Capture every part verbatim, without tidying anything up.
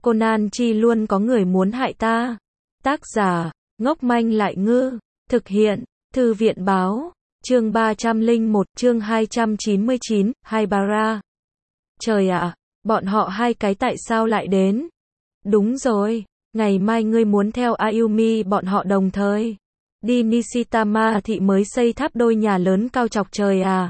Conan chi luôn có người muốn hại ta. Tác giả, ngốc manh lại ngư. Thực hiện, Thư viện báo. Chương ba trăm lẻ một, chương hai trăm chín mươi chín, Haibara. Trời ạ, bọn họ hai cái tại sao lại đến? Đúng rồi, ngày mai ngươi muốn theo Ayumi bọn họ đồng thời đi Nishitama thị mới xây tháp đôi nhà lớn cao chọc trời à?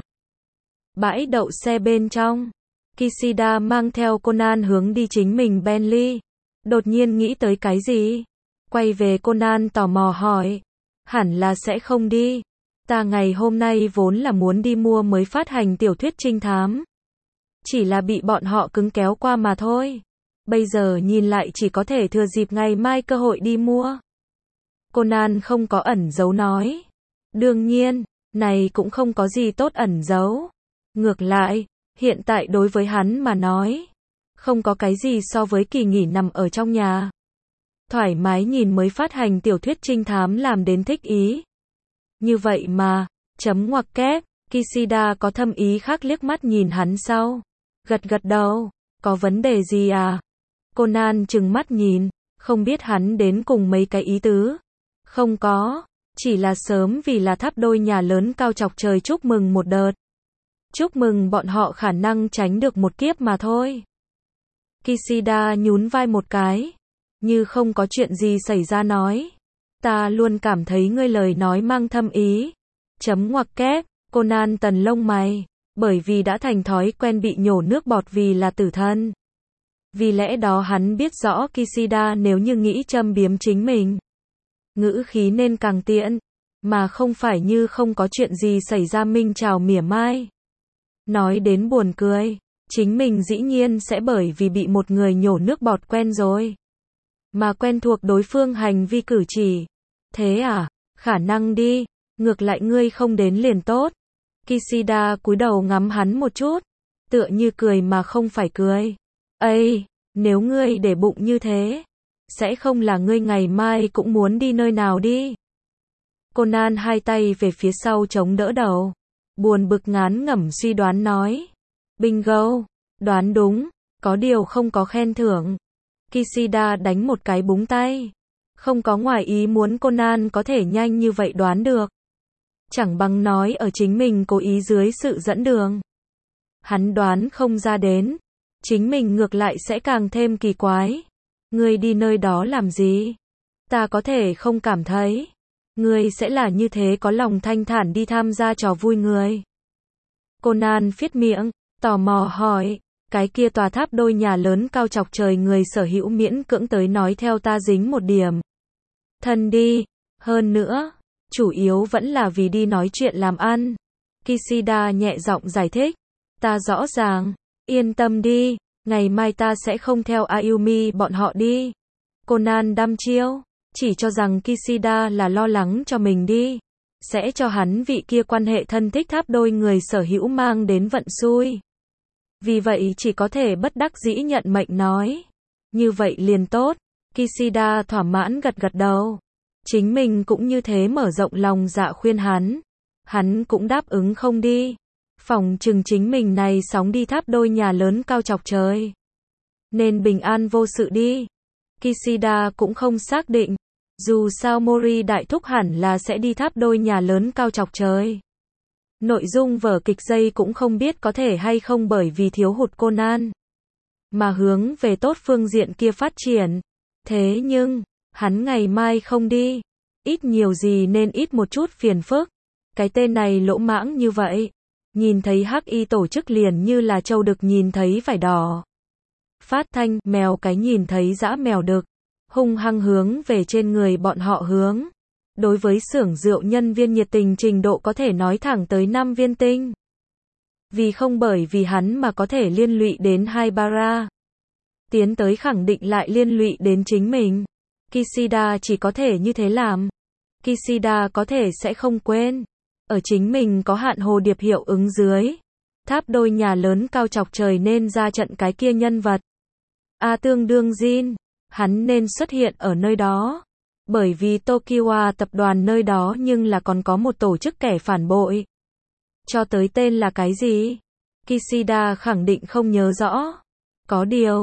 Bãi đậu xe bên trong, Kishida mang theo Conan hướng đi chính mình Bentley. Đột nhiên nghĩ tới cái gì? Quay về Conan tò mò hỏi. Hẳn là sẽ không đi. Ta ngày hôm nay vốn là muốn đi mua mới phát hành tiểu thuyết trinh thám. Chỉ là bị bọn họ cứng kéo qua mà thôi. Bây giờ nhìn lại chỉ có thể thừa dịp ngày mai cơ hội đi mua. Conan không có ẩn giấu nói. Đương nhiên, này cũng không có gì tốt ẩn giấu. Ngược lại, hiện tại đối với hắn mà nói, không có cái gì so với kỳ nghỉ nằm ở trong nhà. Thoải mái nhìn mới phát hành tiểu thuyết trinh thám làm đến thích ý. Như vậy mà, chấm ngoặc kép, Kishida có thâm ý khác liếc mắt nhìn hắn sau. Gật gật đầu, có vấn đề gì à? Conan trừng mắt nhìn, không biết hắn đến cùng mấy cái ý tứ. Không có, chỉ là sớm vì là tháp đôi nhà lớn cao chọc trời chúc mừng một đợt. Chúc mừng bọn họ khả năng tránh được một kiếp mà thôi. Kishida nhún vai một cái, như không có chuyện gì xảy ra nói. Ta luôn cảm thấy ngươi lời nói mang thâm ý. Chấm ngoặc kép, Conan tần lông mày, bởi vì đã thành thói quen bị nhổ nước bọt vì là tử thân. Vì lẽ đó hắn biết rõ Kishida nếu như nghĩ châm biếm chính mình, ngữ khí nên càng tiện, mà không phải như không có chuyện gì xảy ra minh chào mỉa mai. Nói đến buồn cười, chính mình dĩ nhiên sẽ bởi vì bị một người nhổ nước bọt quen rồi, mà quen thuộc đối phương hành vi cử chỉ. Thế à, khả năng đi, ngược lại ngươi không đến liền tốt. Kishida cúi đầu ngắm hắn một chút, tựa như cười mà không phải cười. Ây, nếu ngươi để bụng như thế, sẽ không là ngươi ngày mai cũng muốn đi nơi nào đi. Conan hai tay về phía sau chống đỡ đầu, buồn bực ngán ngẩm suy đoán nói. Bingo, đoán đúng, có điều không có khen thưởng. Kishida đánh một cái búng tay. Không có ngoài ý muốn Conan có thể nhanh như vậy đoán được. Chẳng bằng nói ở chính mình cố ý dưới sự dẫn đường. Hắn đoán không ra đến, chính mình ngược lại sẽ càng thêm kỳ quái. Ngươi đi nơi đó làm gì? Ta có thể không cảm thấy. Ngươi sẽ là như thế có lòng thanh thản đi tham gia trò vui người. Conan phiết miệng, tò mò hỏi. Cái kia tòa tháp đôi nhà lớn cao chọc trời người sở hữu miễn cưỡng tới nói theo ta dính một điểm thân đi. Hơn nữa, chủ yếu vẫn là vì đi nói chuyện làm ăn. Kishida nhẹ giọng giải thích. Ta rõ ràng, yên tâm đi, ngày mai ta sẽ không theo Ayumi bọn họ đi. Conan đăm chiêu, chỉ cho rằng Kishida là lo lắng cho mình đi, sẽ cho hắn vị kia quan hệ thân thích tháp đôi người sở hữu mang đến vận xui. Vì vậy chỉ có thể bất đắc dĩ nhận mệnh nói. Như vậy liền tốt. Kishida thỏa mãn gật gật đầu. Chính mình cũng như thế mở rộng lòng dạ khuyên hắn. Hắn cũng đáp ứng không đi. Phòng chừng chính mình này sóng đi tháp đôi nhà lớn cao chọc trời, nên bình an vô sự đi. Kishida cũng không xác định. Dù sao Mori đại thúc hẳn là sẽ đi tháp đôi nhà lớn cao chọc trời. Nội dung vở kịch dây cũng không biết có thể hay không bởi vì thiếu hụt Conan mà hướng về tốt phương diện kia phát triển. Thế nhưng, hắn ngày mai không đi, ít nhiều gì nên ít một chút phiền phức. Cái tên này lỗ mãng như vậy, nhìn thấy hắc y tổ chức liền như là trâu đực nhìn thấy vải đỏ. Phát thanh, mèo cái nhìn thấy dã mèo đực, hung hăng hướng về trên người bọn họ hướng. Đối với xưởng rượu nhân viên nhiệt tình trình độ có thể nói thẳng tới năm viên tinh. Vì không bởi vì hắn mà có thể liên lụy đến Haibara. Tiến tới khẳng định lại liên lụy đến chính mình. Kishida chỉ có thể như thế làm. Kishida có thể sẽ không quên. Ở chính mình có hạn hồ điệp hiệu ứng dưới. Tháp đôi nhà lớn cao chọc trời nên ra trận cái kia nhân vật. A tương đương Jin. Hắn nên xuất hiện ở nơi đó. Bởi vì Tokiwa tập đoàn nơi đó nhưng là còn có một tổ chức kẻ phản bội. Cho tới tên là cái gì? Kishida khẳng định không nhớ rõ. Có điều,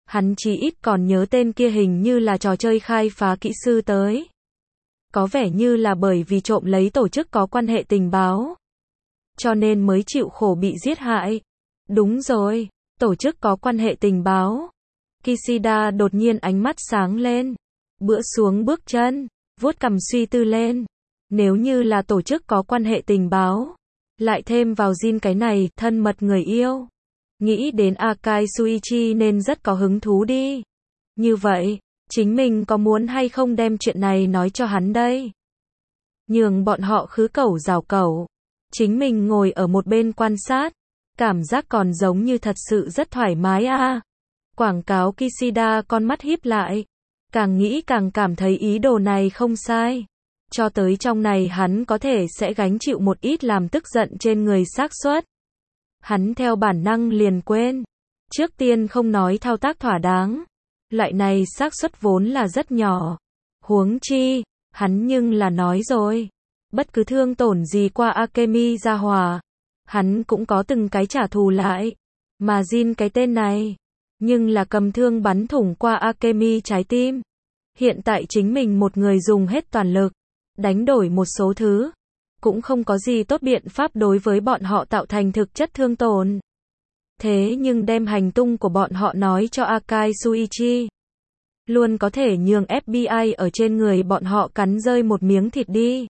Hắn chí ít còn nhớ tên kia hình như là trò chơi khai phá kỹ sư tới. Có vẻ như là bởi vì trộm lấy tổ chức có quan hệ tình báo. Cho nên mới chịu khổ bị giết hại. Đúng rồi, tổ chức có quan hệ tình báo. Kishida đột nhiên ánh mắt sáng lên. Bữa xuống bước chân, vuốt cằm suy tư lên. Nếu như là tổ chức có quan hệ tình báo, lại thêm vào Jin cái này, thân mật người yêu. Nghĩ đến Akai Suichi nên rất có hứng thú đi. Như vậy, chính mình có muốn hay không đem chuyện này nói cho hắn đây? Nhường bọn họ khứ cẩu rào cẩu. Chính mình ngồi ở một bên quan sát. Cảm giác còn giống như thật sự rất thoải mái à. Quảng cáo Kishida con mắt híp lại. Càng nghĩ càng cảm thấy ý đồ này không sai. Cho tới trong này hắn có thể sẽ gánh chịu một ít làm tức giận trên người xác suất. Hắn theo bản năng liền quên. Trước tiên không nói thao tác thỏa đáng. Loại này xác suất vốn là rất nhỏ. Huống chi, hắn nhưng là nói rồi. Bất cứ thương tổn gì qua Akemi gia hòa, hắn cũng có từng cái trả thù lại. Mà Jin cái tên này, nhưng là cầm thương bắn thủng qua Akemi trái tim. Hiện tại chính mình một người dùng hết toàn lực, đánh đổi một số thứ. Cũng không có gì tốt biện pháp đối với bọn họ tạo thành thực chất thương tổn. Thế nhưng đem hành tung của bọn họ nói cho Akai Suichi. Luôn có thể nhường ép bê i ở trên người bọn họ cắn rơi một miếng thịt đi.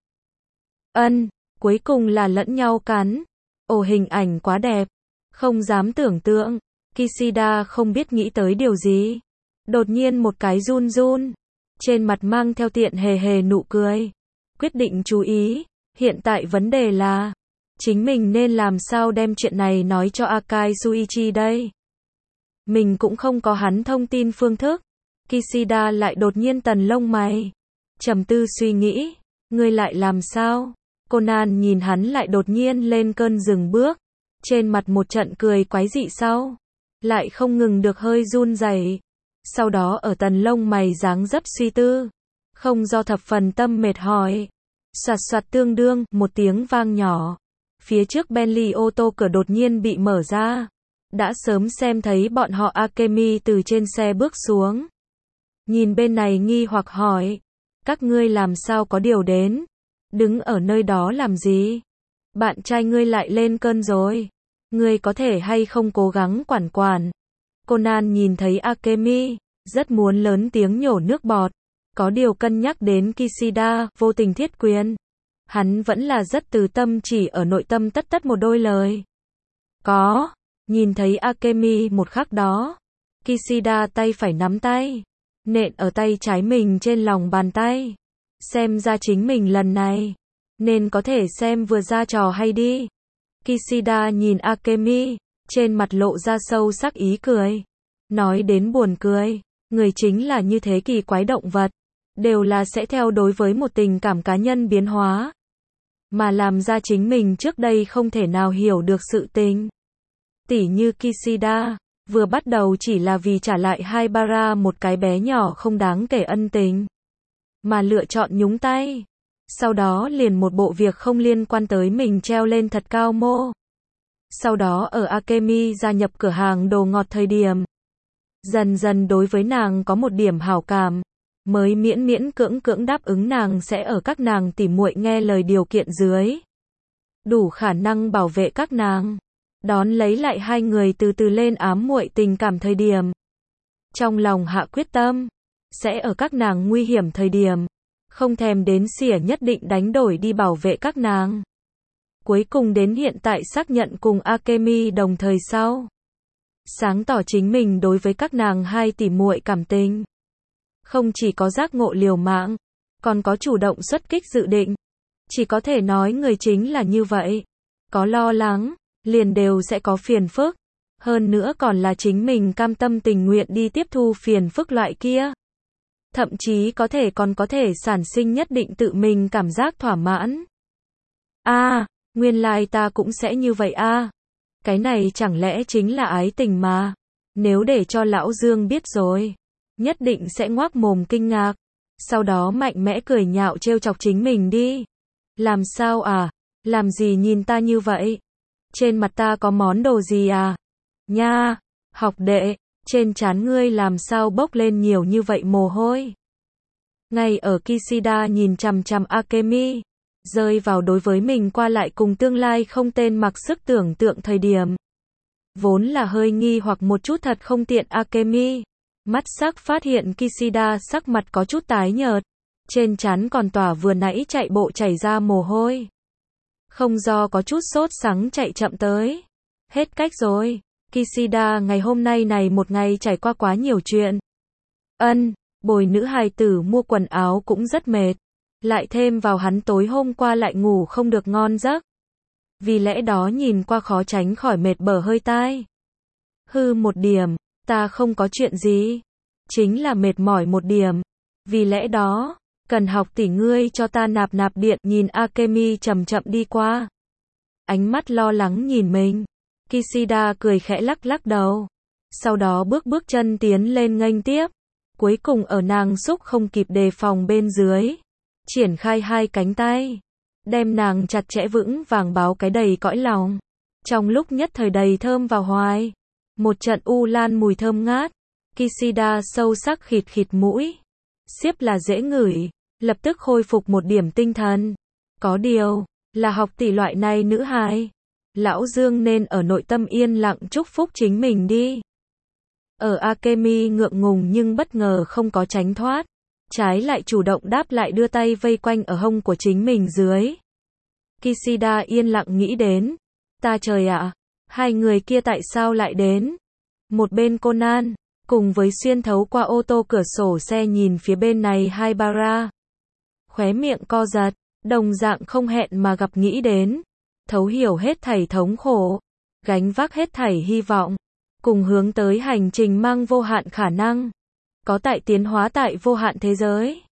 Ân, cuối cùng là lẫn nhau cắn. Ồ, hình ảnh quá đẹp. Không dám tưởng tượng. Kishida không biết nghĩ tới điều gì. Đột nhiên một cái run run. Trên mặt mang theo tiện hề hề nụ cười. Quyết định chú ý. Hiện tại vấn đề là, chính mình nên làm sao đem chuyện này nói cho Akai Suichi đây? Mình cũng không có hắn thông tin phương thức. Kishida lại đột nhiên tần lông mày. Trầm tư suy nghĩ. Ngươi lại làm sao? Conan nhìn hắn lại đột nhiên lên cơn dừng bước. Trên mặt một trận cười quái dị sau. Lại không ngừng được hơi run rẩy. Sau đó ở tần lông mày dáng dấp suy tư. Không do thập phần tâm mệt hỏi. Soạt soạt tương đương, một tiếng vang nhỏ. Phía trước Bentley ô tô cửa đột nhiên bị mở ra. Đã sớm xem thấy bọn họ Akemi từ trên xe bước xuống. Nhìn bên này nghi hoặc hỏi. Các ngươi làm sao có điều đến? Đứng ở nơi đó làm gì? Bạn trai ngươi lại lên cơn rồi. Ngươi có thể hay không cố gắng quản quản? Conan nhìn thấy Akemi, rất muốn lớn tiếng nhổ nước bọt. Có điều cân nhắc đến Kishida, vô tình thiết quyền. Hắn vẫn là rất từ tâm chỉ ở nội tâm tất tất một đôi lời. Có, nhìn thấy Akemi một khắc đó. Kishida tay phải nắm tay. Nện ở tay trái mình trên lòng bàn tay. Xem ra chính mình lần này. Nên có thể xem vừa ra trò hay đi. Kishida nhìn Akemi. Trên mặt lộ ra sâu sắc ý cười. Nói đến buồn cười. Người chính là như thế kỳ quái động vật. Đều là sẽ theo đối với một tình cảm cá nhân biến hóa. Mà làm ra chính mình trước đây không thể nào hiểu được sự tình. Tỉ như Kishida, vừa bắt đầu chỉ là vì trả lại Haibara một cái bé nhỏ không đáng kể ân tình. Mà lựa chọn nhúng tay. Sau đó liền một bộ việc không liên quan tới mình treo lên thật cao mô. Sau đó ở Akemi gia nhập cửa hàng đồ ngọt thời điểm. Dần dần đối với nàng có một điểm hảo cảm. Mới miễn miễn cưỡng cưỡng đáp ứng nàng sẽ ở các nàng tỉ muội nghe lời điều kiện dưới. Đủ khả năng bảo vệ các nàng. Đón lấy lại hai người từ từ lên ám muội tình cảm thời điểm. Trong lòng hạ quyết tâm. Sẽ ở các nàng nguy hiểm thời điểm. Không thèm đến xỉa nhất định đánh đổi đi bảo vệ các nàng. Cuối cùng đến hiện tại xác nhận cùng Akemi đồng thời sau. Sáng tỏ chính mình đối với các nàng hai tỉ muội cảm tình. Không chỉ có giác ngộ liều mạng, còn có chủ động xuất kích dự định. Chỉ có thể nói người chính là như vậy. Có lo lắng, liền đều sẽ có phiền phức. Hơn nữa còn là chính mình cam tâm tình nguyện đi tiếp thu phiền phức loại kia. Thậm chí có thể còn có thể sản sinh nhất định tự mình cảm giác thỏa mãn. A, à, nguyên lai ta cũng sẽ như vậy a. À. Cái này chẳng lẽ chính là ái tình mà. Nếu để cho lão Dương biết rồi. Nhất định sẽ ngoác mồm kinh ngạc. Sau đó mạnh mẽ cười nhạo trêu chọc chính mình đi. Làm sao à? Làm gì nhìn ta như vậy? Trên mặt ta có món đồ gì à? Nha! Học đệ! trên trán ngươi làm sao bốc lên nhiều như vậy mồ hôi. Ngay ở Kishida nhìn chằm chằm Akemi, rơi vào đối với mình qua lại cùng tương lai không tên mặc sức tưởng tượng thời điểm. Vốn là hơi nghi hoặc một chút thật không tiện Akemi, mắt sắc phát hiện Kishida sắc mặt có chút tái nhợt, trên trán còn tỏa vừa nãy chạy bộ chảy ra mồ hôi. Không do có chút sốt sắng chạy chậm tới. Hết cách rồi, Kishida ngày hôm nay này một ngày trải qua quá nhiều chuyện. Ân, bồi nữ hài tử mua quần áo cũng rất mệt. Lại thêm vào hắn tối hôm qua lại ngủ không được ngon giấc. Vì lẽ đó nhìn qua khó tránh khỏi mệt bở hơi tai. Hư một điểm, ta không có chuyện gì. Chính là mệt mỏi một điểm. Vì lẽ đó, cần học tỷ ngươi cho ta nạp nạp điện. Nhìn Akemi chậm chậm đi qua. Ánh mắt lo lắng nhìn mình. Kishida cười khẽ lắc lắc đầu. Sau đó bước bước chân tiến lên nghênh tiếp. Cuối cùng ở nàng xúc không kịp đề phòng bên dưới. Triển khai hai cánh tay. Đem nàng chặt chẽ vững vàng báo cái đầy cõi lòng. Trong lúc nhất thời đầy thơm vào hoài. Một trận u lan mùi thơm ngát. Kishida sâu sắc khịt khịt mũi. Xiếp là dễ ngửi. Lập tức khôi phục một điểm tinh thần. Có điều, là học tỷ loại này nữ hài. Lão Dương nên ở nội tâm yên lặng chúc phúc chính mình đi. Ở Akemi ngượng ngùng nhưng bất ngờ không có tránh thoát. Trái lại chủ động đáp lại đưa tay vây quanh ở hông của chính mình dưới. Kishida yên lặng nghĩ đến. Ta trời ạ, hai người kia tại sao lại đến? Một bên Conan, cùng với xuyên thấu qua ô tô cửa sổ xe nhìn phía bên này Haibara. Khóe miệng co giật, đồng dạng không hẹn mà gặp nghĩ đến. Thấu hiểu hết thảy thống khổ, gánh vác hết thảy hy vọng, cùng hướng tới hành trình mang vô hạn khả năng. Có tại tiến hóa tại vô hạn thế giới.